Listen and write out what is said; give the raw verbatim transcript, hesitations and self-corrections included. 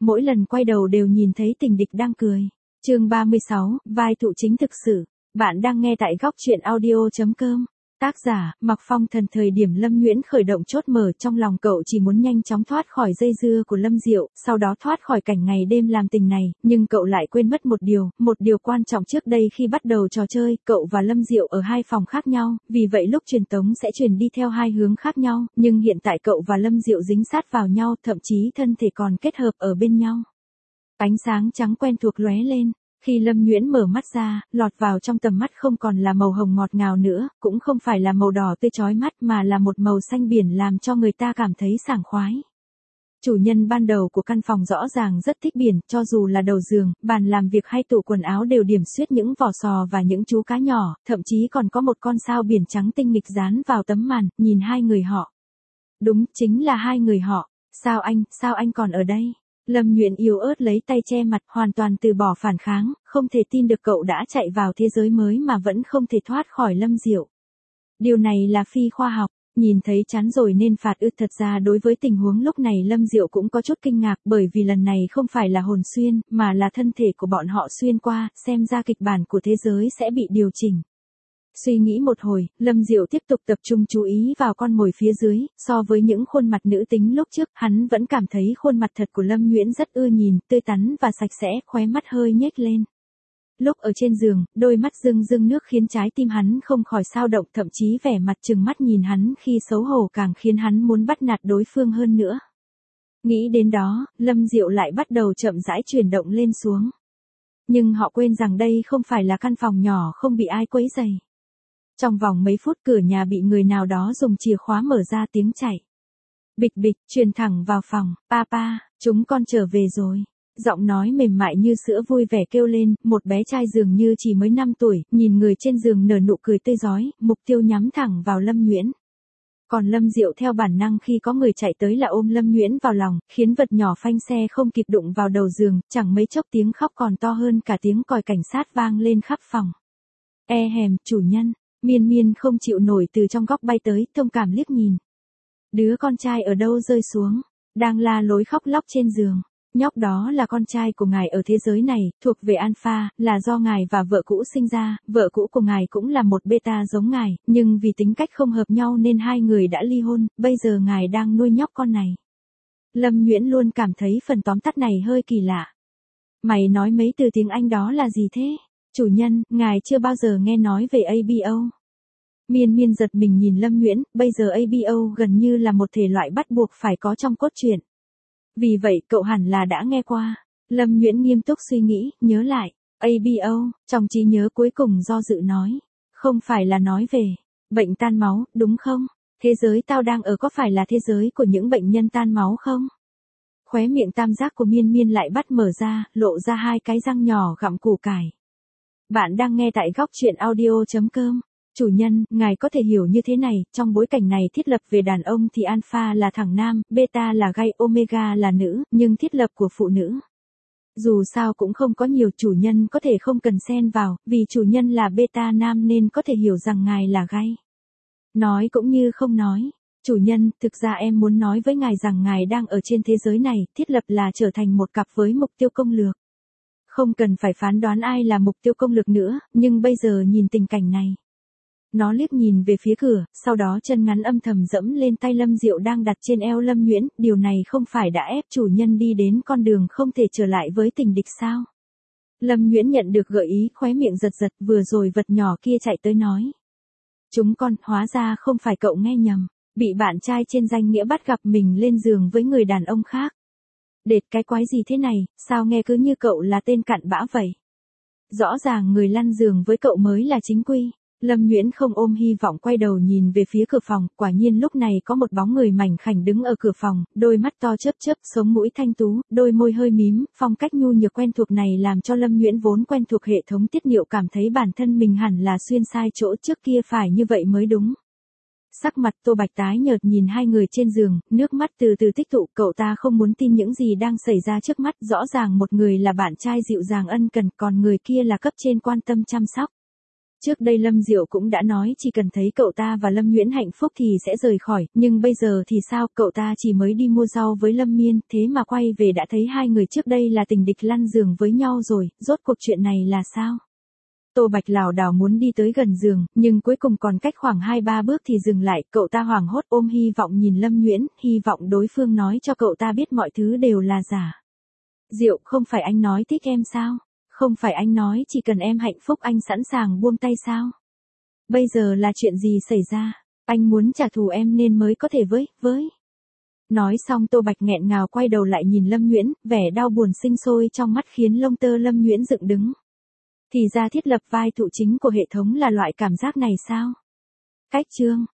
mỗi lần quay đầu đều nhìn thấy Tình Địch đang cười. Chương ba mươi sáu, vai phụ chính thực sự. Bạn đang nghe tại góc truyện audio chấm com. Tác giả, Mặc Phong Thần. Thời điểm Lâm Nguyễn khởi động chốt mở, trong lòng cậu chỉ muốn nhanh chóng thoát khỏi dây dưa của Lâm Diệu, sau đó thoát khỏi cảnh ngày đêm làm tình này, nhưng cậu lại quên mất một điều, một điều quan trọng. Trước đây khi bắt đầu trò chơi, cậu và Lâm Diệu ở hai phòng khác nhau, vì vậy lúc truyền tống sẽ truyền đi theo hai hướng khác nhau, nhưng hiện tại cậu và Lâm Diệu dính sát vào nhau, thậm chí thân thể còn kết hợp ở bên nhau. Ánh sáng trắng quen thuộc lóe lên. Khi Lâm Nguyễn mở mắt ra, lọt vào trong tầm mắt không còn là màu hồng ngọt ngào nữa, cũng không phải là màu đỏ tươi chói mắt, mà là một màu xanh biển làm cho người ta cảm thấy sảng khoái. Chủ nhân ban đầu của căn phòng rõ ràng rất thích biển, cho dù là đầu giường, bàn làm việc hay tủ quần áo đều điểm xuyết những vỏ sò và những chú cá nhỏ, thậm chí còn có một con sao biển trắng tinh nghịch dán vào tấm màn, nhìn hai người họ. Đúng, chính là hai người họ. Sao anh, sao anh còn ở đây? Lâm Nguyễn yếu ớt lấy tay che mặt, hoàn toàn từ bỏ phản kháng, không thể tin được cậu đã chạy vào thế giới mới mà vẫn không thể thoát khỏi Lâm Diệu. Điều này là phi khoa học, nhìn thấy chán rồi nên phạt ư. Thật ra đối với tình huống lúc này Lâm Diệu cũng có chút kinh ngạc, bởi vì lần này không phải là hồn xuyên, mà là thân thể của bọn họ xuyên qua, xem ra kịch bản của thế giới sẽ bị điều chỉnh. Suy nghĩ một hồi, Lâm Diệu tiếp tục tập trung chú ý vào con mồi phía dưới, so với những khuôn mặt nữ tính lúc trước, hắn vẫn cảm thấy khuôn mặt thật của Lâm Nguyễn rất ưa nhìn, tươi tắn và sạch sẽ, khóe mắt hơi nhếch lên. Lúc ở trên giường, đôi mắt rưng rưng nước khiến trái tim hắn không khỏi xao động, thậm chí vẻ mặt trừng mắt nhìn hắn khi xấu hổ càng khiến hắn muốn bắt nạt đối phương hơn nữa. Nghĩ đến đó, Lâm Diệu lại bắt đầu chậm rãi chuyển động lên xuống. Nhưng họ quên rằng đây không phải là căn phòng nhỏ không bị ai quấy rầy. Trong vòng mấy phút cửa nhà bị người nào đó dùng chìa khóa mở ra, tiếng chạy. Bịch bịch, truyền thẳng vào phòng. Papa, chúng con trở về rồi. Giọng nói mềm mại như sữa vui vẻ kêu lên, một bé trai dường như chỉ mới năm tuổi, nhìn người trên giường nở nụ cười tươi rói, mục tiêu nhắm thẳng vào Lâm Nguyễn. Còn Lâm Diệu theo bản năng khi có người chạy tới là ôm Lâm Nguyễn vào lòng, khiến vật nhỏ phanh xe không kịp đụng vào đầu giường, chẳng mấy chốc tiếng khóc còn to hơn cả tiếng còi cảnh sát vang lên khắp phòng. E hèm, chủ nhân. Miên Miên không chịu nổi từ trong góc bay tới, thông cảm liếc nhìn. Đứa con trai ở đâu rơi xuống, đang la lối khóc lóc trên giường. Nhóc đó là con trai của ngài ở thế giới này, thuộc về Alpha, là do ngài và vợ cũ sinh ra, vợ cũ của ngài cũng là một beta giống ngài, nhưng vì tính cách không hợp nhau nên hai người đã ly hôn, bây giờ ngài đang nuôi nhóc con này. Lâm Nguyễn luôn cảm thấy phần tóm tắt này hơi kỳ lạ. Mày nói mấy từ tiếng Anh đó là gì thế? Chủ nhân, ngài chưa bao giờ nghe nói về a bê o. Miên Miên giật mình nhìn Lâm Nguyễn, bây giờ a bê o gần như là một thể loại bắt buộc phải có trong cốt truyện. Vì vậy cậu hẳn là đã nghe qua. Lâm Nguyễn nghiêm túc suy nghĩ, nhớ lại. a bê o, trong trí nhớ cuối cùng do dự nói. Không phải là nói về bệnh tan máu, đúng không? Thế giới tao đang ở có phải là thế giới của những bệnh nhân tan máu không? Khóe miệng tam giác của Miên Miên lại bắt mở ra, lộ ra hai cái răng nhỏ gặm củ cải. Bạn đang nghe tại góc truyện audio chấm com. Chủ nhân, ngài có thể hiểu như thế này, trong bối cảnh này thiết lập về đàn ông thì alpha là thằng nam, beta là gay, omega là nữ, nhưng thiết lập của phụ nữ. Dù sao cũng không có nhiều, chủ nhân có thể không cần xen vào, vì chủ nhân là beta nam nên có thể hiểu rằng ngài là gay. Nói cũng như không nói. Chủ nhân, thực ra em muốn nói với ngài rằng ngài đang ở trên thế giới này, thiết lập là trở thành một cặp với mục tiêu công lược. Không cần phải phán đoán ai là mục tiêu công lược nữa, nhưng bây giờ nhìn tình cảnh này. Nó liếc nhìn về phía cửa, sau đó chân ngắn âm thầm dẫm lên tay Lâm Diệu đang đặt trên eo Lâm Nguyễn, điều này không phải đã ép chủ nhân đi đến con đường không thể trở lại với Tình Địch sao? Lâm Nguyễn nhận được gợi ý, khóe miệng giật giật, vừa rồi vật nhỏ kia chạy tới nói. Chúng con, hóa ra không phải cậu nghe nhầm, bị bạn trai trên danh nghĩa bắt gặp mình lên giường với người đàn ông khác. Đệt cái quái gì thế này, sao nghe cứ như cậu là tên cặn bã vậy? Rõ ràng người lăn giường với cậu mới là chính quy. Lâm Nguyễn không ôm hy vọng quay đầu nhìn về phía cửa phòng, quả nhiên lúc này có một bóng người mảnh khảnh đứng ở cửa phòng, đôi mắt to chớp chớp, sống mũi thanh tú, đôi môi hơi mím, phong cách nhu nhược quen thuộc này làm cho Lâm Nguyễn vốn quen thuộc hệ thống tiết niệu cảm thấy bản thân mình hẳn là xuyên sai chỗ, trước kia phải như vậy mới đúng. Sắc mặt Tô Bạch tái nhợt nhìn hai người trên giường, nước mắt từ từ tích tụ, cậu ta không muốn tin những gì đang xảy ra trước mắt, rõ ràng một người là bạn trai dịu dàng ân cần, còn người kia là cấp trên quan tâm chăm sóc. Trước đây Lâm Diệu cũng đã nói chỉ cần thấy cậu ta và Lâm Nguyễn hạnh phúc thì sẽ rời khỏi, nhưng bây giờ thì sao, cậu ta chỉ mới đi mua rau với Lâm Miên, thế mà quay về đã thấy hai người trước đây là tình địch lăn giường với nhau rồi, rốt cuộc chuyện này là sao? Tô Bạch lảo đảo muốn đi tới gần giường, nhưng cuối cùng còn cách khoảng hai ba bước thì dừng lại, cậu ta hoảng hốt ôm hy vọng nhìn Lâm Nguyễn, hy vọng đối phương nói cho cậu ta biết mọi thứ đều là giả. Diệu, không phải anh nói thích em sao? Không phải anh nói chỉ cần em hạnh phúc anh sẵn sàng buông tay sao? Bây giờ là chuyện gì xảy ra? Anh muốn trả thù em nên mới có thể với, với. Nói xong Tô Bạch nghẹn ngào quay đầu lại nhìn Lâm Nguyễn, vẻ đau buồn sinh sôi trong mắt khiến lông tơ Lâm Nguyễn dựng đứng. Thì ra thiết lập vai phụ chính của hệ thống là loại cảm giác này sao? Cách chương